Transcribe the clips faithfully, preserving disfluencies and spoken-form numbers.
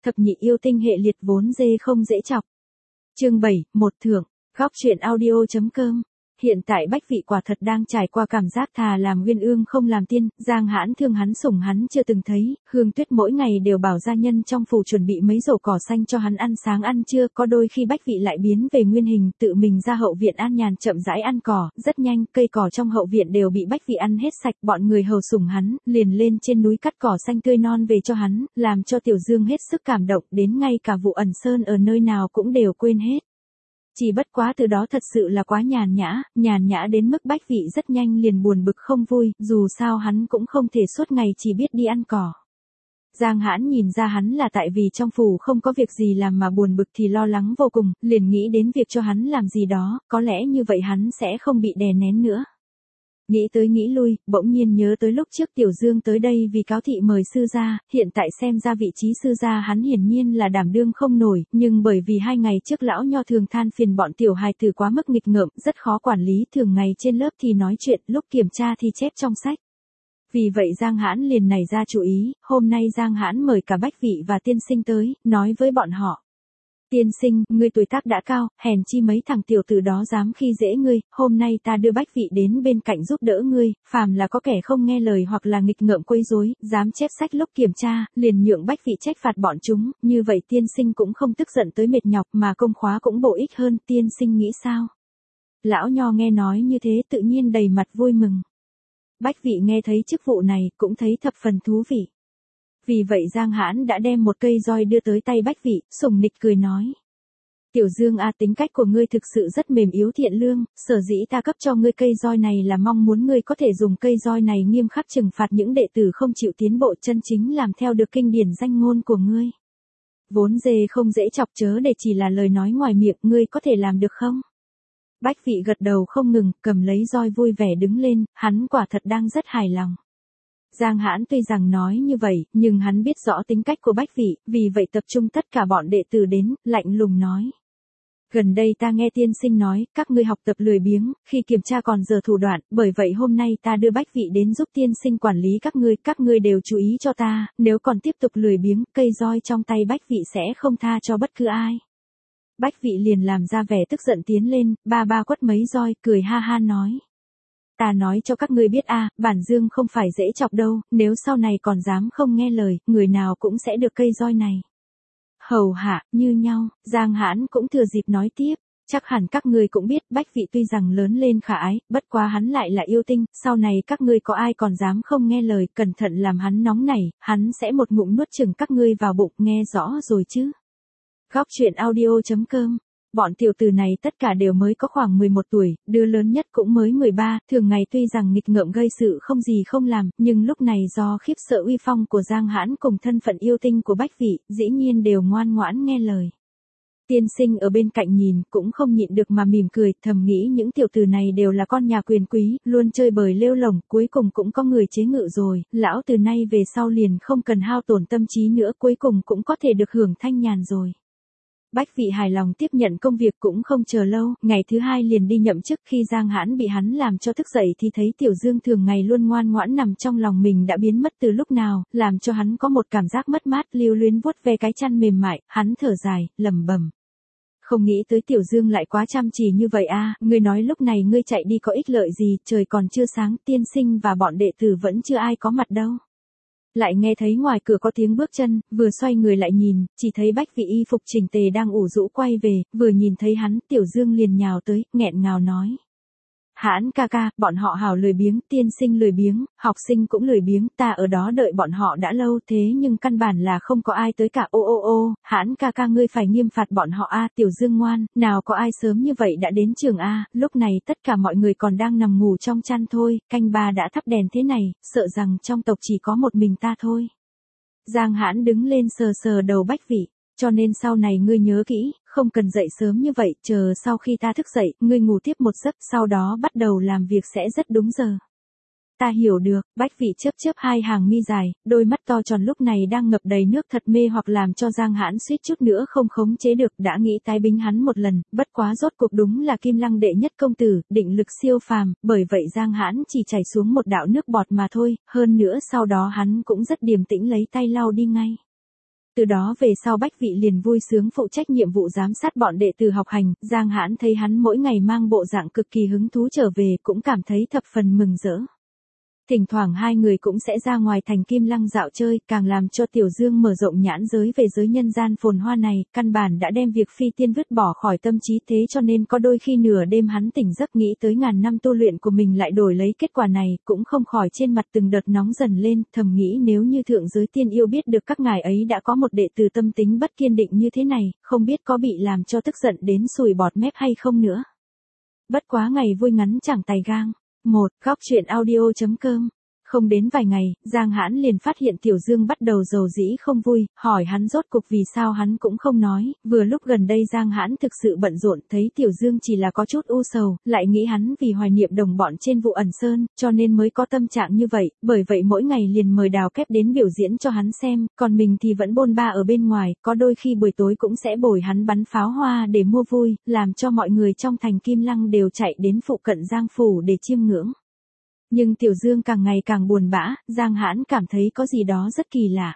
thập nhị yêu tinh hệ liệt vốn dê không dễ chọc. Chương bảy, một thưởng, góc truyện audio chấm com. Hiện tại Bách Vị quả thật đang trải qua cảm giác thà làm uyên ương không làm tiên, Giang Hãn thương hắn sủng hắn chưa từng thấy, Hương Tuyết mỗi ngày đều bảo gia nhân trong phủ chuẩn bị mấy rổ cỏ xanh cho hắn ăn sáng ăn trưa, có đôi khi Bách Vị lại biến về nguyên hình, tự mình ra hậu viện an nhàn chậm rãi ăn cỏ, rất nhanh, cây cỏ trong hậu viện đều bị Bách Vị ăn hết sạch, bọn người hầu sủng hắn, liền lên trên núi cắt cỏ xanh tươi non về cho hắn, làm cho Tiểu Dương hết sức cảm động, đến ngay cả vụ ẩn sơn ở nơi nào cũng đều quên hết. Chỉ bất quá từ đó thật sự là quá nhàn nhã, nhàn nhã đến mức Bách Vị rất nhanh liền buồn bực không vui, dù sao hắn cũng không thể suốt ngày chỉ biết đi ăn cỏ. Giang Hãn nhìn ra hắn là tại vì trong phủ không có việc gì làm mà buồn bực thì lo lắng vô cùng, liền nghĩ đến việc cho hắn làm gì đó, có lẽ như vậy hắn sẽ không bị đè nén nữa. Nghĩ tới nghĩ lui, bỗng nhiên nhớ tới lúc trước Tiểu Dương tới đây vì cáo thị mời sư gia, hiện tại xem ra vị trí sư gia hắn hiển nhiên là đảm đương không nổi, nhưng bởi vì hai ngày trước lão nho thường than phiền bọn tiểu hài tử quá mức nghịch ngợm, rất khó quản lý, thường ngày trên lớp thì nói chuyện, lúc kiểm tra thì chép trong sách. Vì vậy Giang Hãn liền nảy ra chủ ý, hôm nay Giang Hãn mời cả Bách Vị và Tiên Sinh tới, nói với bọn họ. Tiên sinh, ngươi tuổi tác đã cao, hèn chi mấy thằng tiểu tử đó dám khi dễ ngươi, hôm nay ta đưa Bách Vị đến bên cạnh giúp đỡ ngươi, phàm là có kẻ không nghe lời hoặc là nghịch ngợm quấy rối, dám chép sách lúc kiểm tra, liền nhượng Bách Vị trách phạt bọn chúng, như vậy tiên sinh cũng không tức giận tới mệt nhọc mà công khóa cũng bổ ích hơn, tiên sinh nghĩ sao? Lão nho nghe nói như thế tự nhiên đầy mặt vui mừng. Bách Vị nghe thấy chức vụ này cũng thấy thập phần thú vị. Vì vậy Giang Hãn đã đem một cây roi đưa tới tay Bách Vị, sủng nịch cười nói. Tiểu Dương a, tính cách của ngươi thực sự rất mềm yếu thiện lương, sở dĩ ta cấp cho ngươi cây roi này là mong muốn ngươi có thể dùng cây roi này nghiêm khắc trừng phạt những đệ tử không chịu tiến bộ chân chính làm theo được kinh điển danh ngôn của ngươi. Vốn dê không dễ chọc chớ để chỉ là lời nói ngoài miệng, ngươi có thể làm được không? Bách Vị gật đầu không ngừng, cầm lấy roi vui vẻ đứng lên, hắn quả thật đang rất hài lòng. Giang Hãn tuy rằng nói như vậy, nhưng hắn biết rõ tính cách của Bách Vị, vì vậy tập trung tất cả bọn đệ tử đến, lạnh lùng nói. Gần đây ta nghe tiên sinh nói, các ngươi học tập lười biếng, khi kiểm tra còn dở thủ đoạn, bởi vậy hôm nay ta đưa Bách Vị đến giúp tiên sinh quản lý các ngươi, các ngươi đều chú ý cho ta, nếu còn tiếp tục lười biếng, cây roi trong tay Bách Vị sẽ không tha cho bất cứ ai. Bách Vị liền làm ra vẻ tức giận tiến lên, ba ba quất mấy roi, cười ha ha nói. Ta nói cho các ngươi biết a, bản Dương không phải dễ chọc đâu, nếu sau này còn dám không nghe lời, người nào cũng sẽ được cây roi này. Hầu hạ, như nhau, Giang Hãn cũng thừa dịp nói tiếp, chắc hẳn các ngươi cũng biết Bách Vị tuy rằng lớn lên khả ái, bất quá hắn lại là yêu tinh, sau này các ngươi có ai còn dám không nghe lời, cẩn thận làm hắn nóng nảy, hắn sẽ một ngụm nuốt chửng các ngươi vào bụng, nghe rõ rồi chứ. Góc truyện audio chấm com. Bọn tiểu tử này tất cả đều mới có khoảng mười một tuổi, đứa lớn nhất cũng mới mười ba, thường ngày tuy rằng nghịch ngợm gây sự không gì không làm, nhưng lúc này do khiếp sợ uy phong của Giang Hãn cùng thân phận yêu tinh của Bách Vị, dĩ nhiên đều ngoan ngoãn nghe lời. Tiên sinh ở bên cạnh nhìn cũng không nhịn được mà mỉm cười, thầm nghĩ những tiểu tử này đều là con nhà quyền quý, luôn chơi bời lêu lổng, cuối cùng cũng có người chế ngự rồi, lão từ nay về sau liền không cần hao tổn tâm trí nữa, cuối cùng cũng có thể được hưởng thanh nhàn rồi. Bách Vị hài lòng tiếp nhận công việc cũng không chờ lâu, ngày thứ hai liền đi nhậm chức, khi Giang Hãn bị hắn làm cho thức dậy thì thấy Tiểu Dương thường ngày luôn ngoan ngoãn nằm trong lòng mình đã biến mất từ lúc nào, làm cho hắn có một cảm giác mất mát, lưu luyến vuốt ve cái chăn mềm mại, hắn thở dài, lẩm bẩm. Không nghĩ tới Tiểu Dương lại quá chăm chỉ như vậy a, ngươi nói lúc này ngươi chạy đi có ích lợi gì, trời còn chưa sáng, tiên sinh và bọn đệ tử vẫn chưa ai có mặt đâu. Lại nghe thấy ngoài cửa có tiếng bước chân, vừa xoay người lại nhìn, chỉ thấy Bách Vị y phục chỉnh tề đang ủ rũ quay về, vừa nhìn thấy hắn, Tiểu Dương liền nhào tới, nghẹn ngào nói. Hãn ca ca, bọn họ hào lười biếng, tiên sinh lười biếng, học sinh cũng lười biếng, ta ở đó đợi bọn họ đã lâu thế nhưng căn bản là không có ai tới cả, ô ô ô, Hãn ca ca ngươi phải nghiêm phạt bọn họ a, Tiểu Dương ngoan, nào có ai sớm như vậy đã đến trường a, lúc này tất cả mọi người còn đang nằm ngủ trong chăn thôi, canh ba đã thắp đèn thế này, sợ rằng trong tộc chỉ có một mình ta thôi. Giang Hãn đứng lên sờ sờ đầu Bách Vị. Cho nên sau này ngươi nhớ kỹ, không cần dậy sớm như vậy, chờ sau khi ta thức dậy, ngươi ngủ tiếp một giấc, sau đó bắt đầu làm việc sẽ rất đúng giờ. Ta hiểu được, Bách Vị chớp chớp hai hàng mi dài, đôi mắt to tròn lúc này đang ngập đầy nước thật mê hoặc làm cho Giang Hãn suýt chút nữa không khống chế được, đã nghĩ tái bính hắn một lần, bất quá rốt cuộc đúng là Kim Lăng đệ nhất công tử, định lực siêu phàm, bởi vậy Giang Hãn chỉ chảy xuống một đạo nước bọt mà thôi, hơn nữa sau đó hắn cũng rất điềm tĩnh lấy tay lau đi ngay. Từ đó về sau Bách Vị liền vui sướng phụ trách nhiệm vụ giám sát bọn đệ tử học hành, Giang Hãn thấy hắn mỗi ngày mang bộ dạng cực kỳ hứng thú trở về cũng cảm thấy thập phần mừng rỡ. Thỉnh thoảng hai người cũng sẽ ra ngoài thành Kim Lăng dạo chơi, càng làm cho Tiểu Dương mở rộng nhãn giới về giới nhân gian phồn hoa này, căn bản đã đem việc phi tiên vứt bỏ khỏi tâm trí, thế cho nên có đôi khi nửa đêm hắn tỉnh giấc nghĩ tới ngàn năm tu luyện của mình lại đổi lấy kết quả này, cũng không khỏi trên mặt từng đợt nóng dần lên, thầm nghĩ nếu như thượng giới tiên yêu biết được các ngài ấy đã có một đệ tử tâm tính bất kiên định như thế này, không biết có bị làm cho tức giận đến sùi bọt mép hay không nữa. Bất quá ngày vui ngắn chẳng tài gang. một. Góc truyện audio chấm com. Không đến vài ngày, Giang Hãn liền phát hiện Tiểu Dương bắt đầu rầu rĩ không vui, hỏi hắn rốt cuộc vì sao hắn cũng không nói, vừa lúc gần đây Giang Hãn thực sự bận rộn, thấy Tiểu Dương chỉ là có chút u sầu, lại nghĩ hắn vì hoài niệm đồng bọn trên vụ ẩn sơn, cho nên mới có tâm trạng như vậy, bởi vậy mỗi ngày liền mời Đào Kép đến biểu diễn cho hắn xem, còn mình thì vẫn bôn ba ở bên ngoài, có đôi khi buổi tối cũng sẽ bồi hắn bắn pháo hoa để mua vui, làm cho mọi người trong thành Kim Lăng đều chạy đến phụ cận Giang Phủ để chiêm ngưỡng. Nhưng Tiểu Dương càng ngày càng buồn bã, Giang Hãn cảm thấy có gì đó rất kỳ lạ.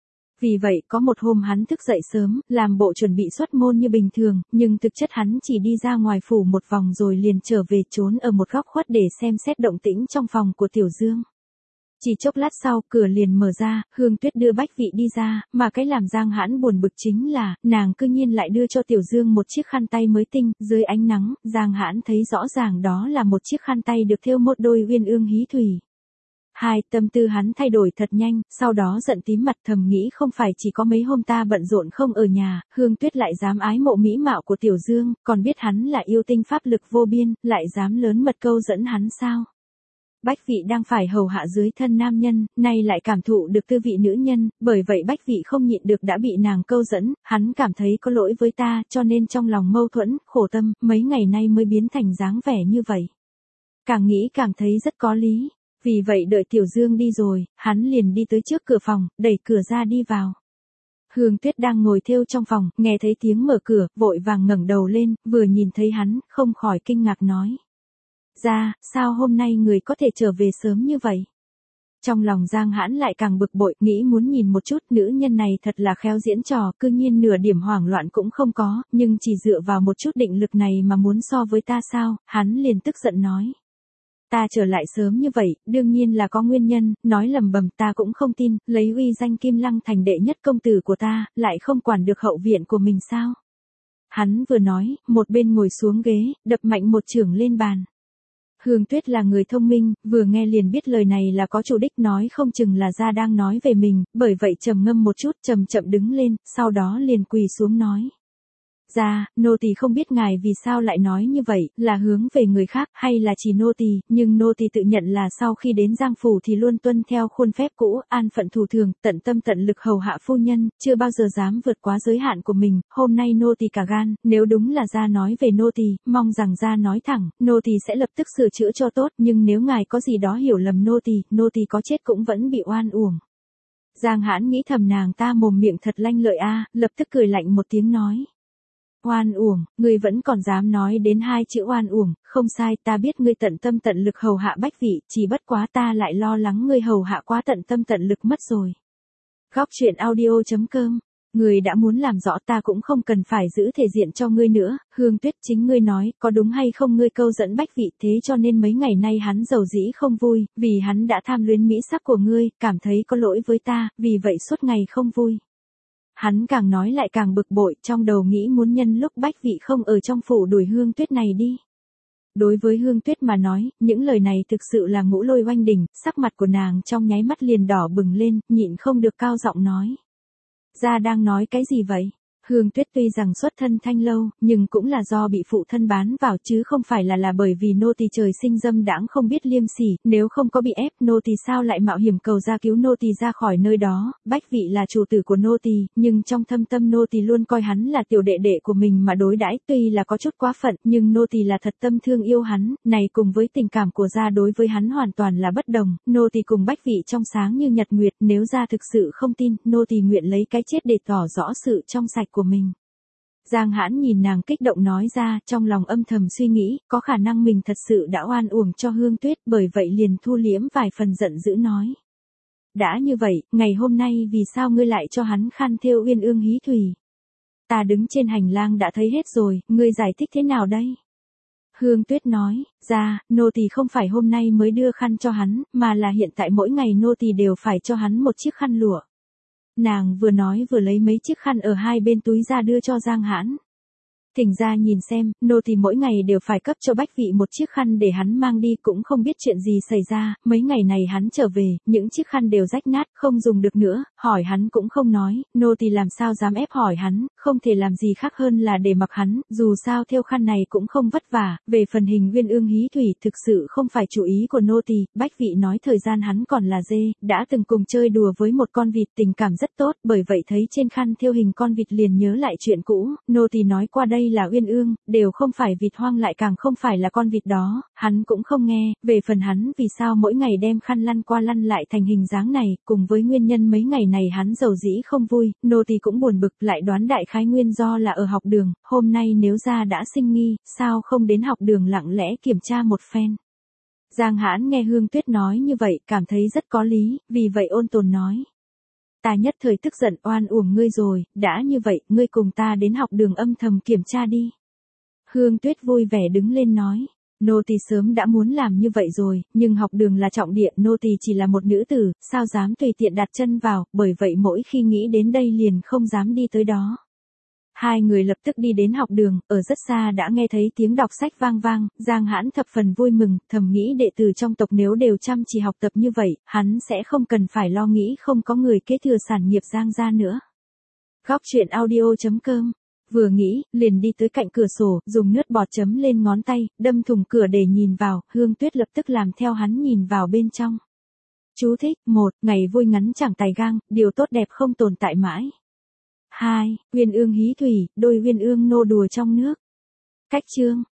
Vì vậy có một hôm hắn thức dậy sớm, làm bộ chuẩn bị xuất môn như bình thường, nhưng thực chất hắn chỉ đi ra ngoài phủ một vòng rồi liền trở về trốn ở một góc khuất để xem xét động tĩnh trong phòng của Tiểu Dương. Chỉ chốc lát sau, cửa liền mở ra, Hương Tuyết đưa Bách Vị đi ra, mà cái làm Giang Hãn buồn bực chính là, nàng cư nhiên lại đưa cho Tiểu Dương một chiếc khăn tay mới tinh, dưới ánh nắng, Giang Hãn thấy rõ ràng đó là một chiếc khăn tay được thêu một đôi uyên ương hí thủy. Hai, tâm tư hắn thay đổi thật nhanh, sau đó giận tím mặt thầm nghĩ không phải chỉ có mấy hôm ta bận rộn không ở nhà, Hương Tuyết lại dám ái mộ mỹ mạo của Tiểu Dương, còn biết hắn là yêu tinh pháp lực vô biên, lại dám lớn mật câu dẫn hắn sao? Bách Vị đang phải hầu hạ dưới thân nam nhân, nay lại cảm thụ được tư vị nữ nhân, bởi vậy Bách Vị không nhịn được đã bị nàng câu dẫn, hắn cảm thấy có lỗi với ta, cho nên trong lòng mâu thuẫn, khổ tâm, mấy ngày nay mới biến thành dáng vẻ như vậy. Càng nghĩ càng thấy rất có lý, vì vậy đợi Tiểu Dương đi rồi, hắn liền đi tới trước cửa phòng, đẩy cửa ra đi vào. Hương Tuyết đang ngồi thêu trong phòng, nghe thấy tiếng mở cửa, vội vàng ngẩng đầu lên, vừa nhìn thấy hắn, không khỏi kinh ngạc nói. Ra, sao hôm nay người có thể trở về sớm như vậy? Trong lòng Giang Hãn lại càng bực bội, nghĩ muốn nhìn một chút nữ nhân này thật là khéo diễn trò, cư nhiên nửa điểm hoảng loạn cũng không có, nhưng chỉ dựa vào một chút định lực này mà muốn so với ta sao, hắn liền tức giận nói. Ta trở lại sớm như vậy, đương nhiên là có nguyên nhân, nói lầm bầm ta cũng không tin, lấy uy danh Kim Lăng thành đệ nhất công tử của ta, lại không quản được hậu viện của mình sao? Hắn vừa nói, một bên ngồi xuống ghế, đập mạnh một chưởng lên bàn. Hương Tuyết là người thông minh, vừa nghe liền biết lời này là có chủ đích, nói không chừng là ra đang nói về mình, bởi vậy trầm ngâm một chút, chậm chậm đứng lên, sau đó liền quỳ xuống nói. Ra, nô tỳ không biết ngài vì sao lại nói như vậy, là hướng về người khác hay là chỉ nô tỳ, nhưng nô tỳ tự nhận là sau khi đến Giang Phủ thì luôn tuân theo khuôn phép cũ, an phận thủ thường, tận tâm tận lực hầu hạ phu nhân, chưa bao giờ dám vượt quá giới hạn của mình, hôm nay nô tỳ cả gan, nếu đúng là ra nói về nô tỳ, mong rằng ra nói thẳng, nô tỳ sẽ lập tức sửa chữa cho tốt, nhưng nếu ngài có gì đó hiểu lầm nô tỳ, nô tỳ có chết cũng vẫn bị oan uổng. Giang Hãn nghĩ thầm nàng ta mồm miệng thật lanh lợi a, lập tức cười lạnh một tiếng nói. Oan uổng, ngươi vẫn còn dám nói đến hai chữ oan uổng, không sai, ta biết ngươi tận tâm tận lực hầu hạ Bách Vị, chỉ bất quá ta lại lo lắng ngươi hầu hạ quá tận tâm tận lực mất rồi. Góc truyện audio chấm com. Ngươi đã muốn làm rõ ta cũng không cần phải giữ thể diện cho ngươi nữa, Hương Tuyết chính ngươi nói, có đúng hay không ngươi câu dẫn Bách Vị, thế cho nên mấy ngày nay hắn giàu dĩ không vui, vì hắn đã tham luyến mỹ sắc của ngươi, cảm thấy có lỗi với ta, vì vậy suốt ngày không vui. Hắn càng nói lại càng bực bội, trong đầu nghĩ muốn nhân lúc Bách Vị không ở trong phủ đuổi Hương Tuyết này đi. Đối với Hương Tuyết mà nói, những lời này thực sự là ngũ lôi oanh đỉnh, sắc mặt của nàng trong nháy mắt liền đỏ bừng lên, nhịn không được cao giọng nói. Ra đang nói cái gì vậy? Hương Tuyết tuy rằng xuất thân thanh lâu, nhưng cũng là do bị phụ thân bán vào chứ không phải là là bởi vì nô tỳ trời sinh dâm đãng không biết liêm sỉ, nếu không có bị ép nô tỳ sao lại mạo hiểm cầu ra cứu nô tỳ ra khỏi nơi đó, Bách Vị là chủ tử của nô tỳ, nhưng trong thâm tâm nô tỳ luôn coi hắn là tiểu đệ đệ của mình mà đối đãi, tuy là có chút quá phận, nhưng nô tỳ là thật tâm thương yêu hắn, này cùng với tình cảm của gia đối với hắn hoàn toàn là bất đồng, nô tỳ cùng Bách Vị trong sáng như nhật nguyệt, nếu gia thực sự không tin, nô tỳ nguyện lấy cái chết để tỏ rõ sự trong sạch của mình. Giang Hãn nhìn nàng kích động nói ra, trong lòng âm thầm suy nghĩ, có khả năng mình thật sự đã oan uổng cho Hương Tuyết, bởi vậy liền thu liễm vài phần giận dữ nói. đã như vậy, ngày hôm nay vì sao ngươi lại cho hắn khăn thêu uyên ương hí thủy? Ta đứng trên hành lang đã thấy hết rồi, ngươi giải thích thế nào đây? Hương Tuyết nói, ra, nô tỳ không phải hôm nay mới đưa khăn cho hắn, mà là hiện tại mỗi ngày nô tỳ đều phải cho hắn một chiếc khăn lụa. Nàng vừa nói vừa lấy mấy chiếc khăn ở hai bên túi ra đưa cho Giang Hãn. Thỉnh ra nhìn xem, nô tỳ mỗi ngày đều phải cấp cho Bách Vị một chiếc khăn để hắn mang đi, cũng không biết chuyện gì xảy ra, mấy ngày này hắn trở về, những chiếc khăn đều rách nát, không dùng được nữa, hỏi hắn cũng không nói, nô tỳ làm sao dám ép hỏi hắn, không thể làm gì khác hơn là để mặc hắn, dù sao thêu khăn này cũng không vất vả, về phần hình uyên ương hí thủy thực sự không phải chủ ý của nô tỳ. Bách Vị nói thời gian hắn còn là dê, đã từng cùng chơi đùa với một con vịt, tình cảm rất tốt, bởi vậy thấy trên khăn thêu hình con vịt liền nhớ lại chuyện cũ, nô tỳ nói qua đây là uyên ương, đều không phải vịt hoang, lại càng không phải là con vịt đó, hắn cũng không nghe. Về phần hắn vì sao mỗi ngày đem khăn lăn qua lăn lại thành hình dáng này, cùng với nguyên nhân mấy ngày này hắn dầu dĩ không vui, nô tỳ cũng buồn bực, lại đoán đại khái nguyên do là ở học đường, hôm nay nếu ra đã sinh nghi, sao không đến học đường lặng lẽ kiểm tra một phen. Giang Hãn nghe Hương Tuyết nói như vậy, cảm thấy rất có lý, vì vậy ôn tồn nói. Ta nhất thời tức giận oan uổng ngươi rồi, đã như vậy, ngươi cùng ta đến học đường âm thầm kiểm tra đi. Hương Tuyết vui vẻ đứng lên nói, nô tỳ sớm đã muốn làm như vậy rồi, nhưng học đường là trọng địa, nô tỳ chỉ là một nữ tử, sao dám tùy tiện đặt chân vào, bởi vậy mỗi khi nghĩ đến đây liền không dám đi tới đó. Hai người lập tức đi đến học đường, ở rất xa đã nghe thấy tiếng đọc sách vang vang, Giang Hãn thập phần vui mừng, thầm nghĩ đệ tử trong tộc nếu đều chăm chỉ học tập như vậy, hắn sẽ không cần phải lo nghĩ không có người kế thừa sản nghiệp Giang gia nữa. Góc truyện audio chấm com. Vừa nghĩ, liền đi tới cạnh cửa sổ, dùng nước bọt chấm lên ngón tay, đâm thủng cửa để nhìn vào, Hương Tuyết lập tức làm theo hắn nhìn vào bên trong. Chú thích, một, ngày vui ngắn chẳng tài gang, điều tốt đẹp không tồn tại mãi. hai. Uyên ương hí thủy, đôi uyên ương nô đùa trong nước. Cách chương.